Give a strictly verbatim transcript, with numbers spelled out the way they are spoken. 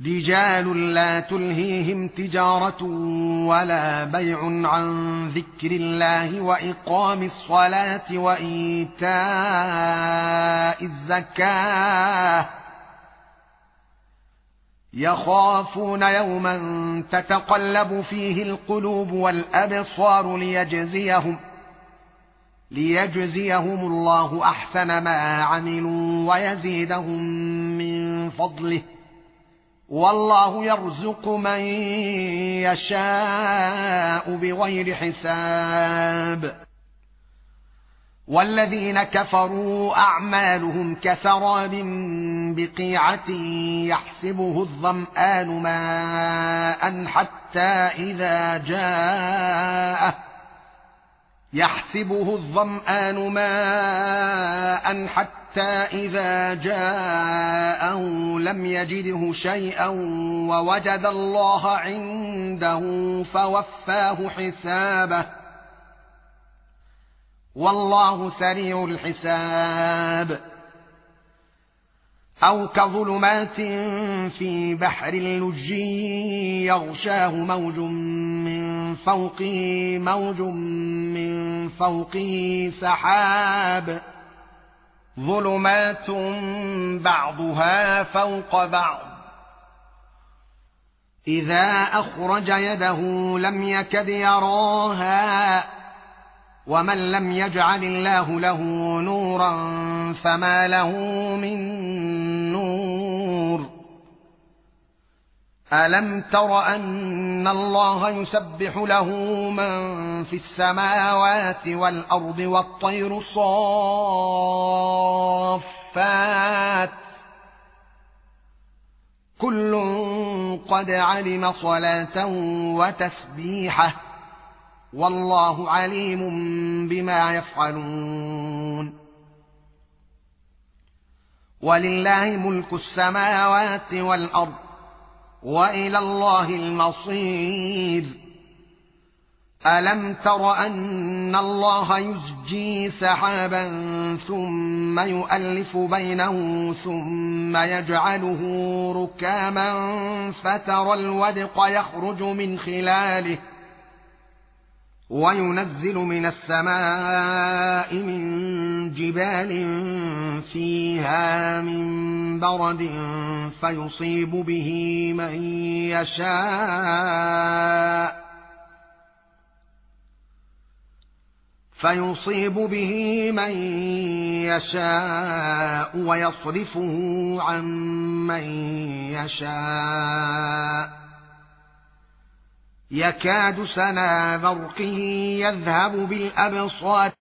رجال لا تلهيهم تجارة ولا بيع عن ذكر الله وإقام الصلاة وإيتاء الزكاة يخافون يوما تتقلب فيه القلوب والأبصار ليجزيهم ليجزيهم الله أحسن ما عملوا ويزيدهم من فضله والله يرزق من يشاء بغير حساب. والذين كفروا أعمالهم كسراب بقيعة يحسبه الظمآن ماء حتى إذا جاءه يحسبه الظمآن ماء حتى إذا جاءه لم يجده شيئا ووجد الله عنده فوفاه حسابه والله سريع الحساب. أو كظلمات في بحر لجي يغشاه موج من فوقه موج من فوقه سحاب ظلمات بعضها فوق بعض إذا أخرج يده لم يكد يراها ومن لم يجعل الله له نورا فما له من نور. ألم تر أن الله يسبح له من في السماوات والأرض والطير صافات كل قد علم صلاته وتسبيحه والله عليم بما يفعلون. ولله ملك السماوات والأرض وإلى الله المصير. ألم تر أن الله يزجي سحابا ثم يؤلف بينه ثم يجعله ركاما فترى الودق يخرج من خلاله وينزل من السماء من جبال فيها من برد فيصيب به من يشاء فيصيب به من يشاء ويصرفه عن من يشاء يكاد سنا برقه يذهب بالأبصار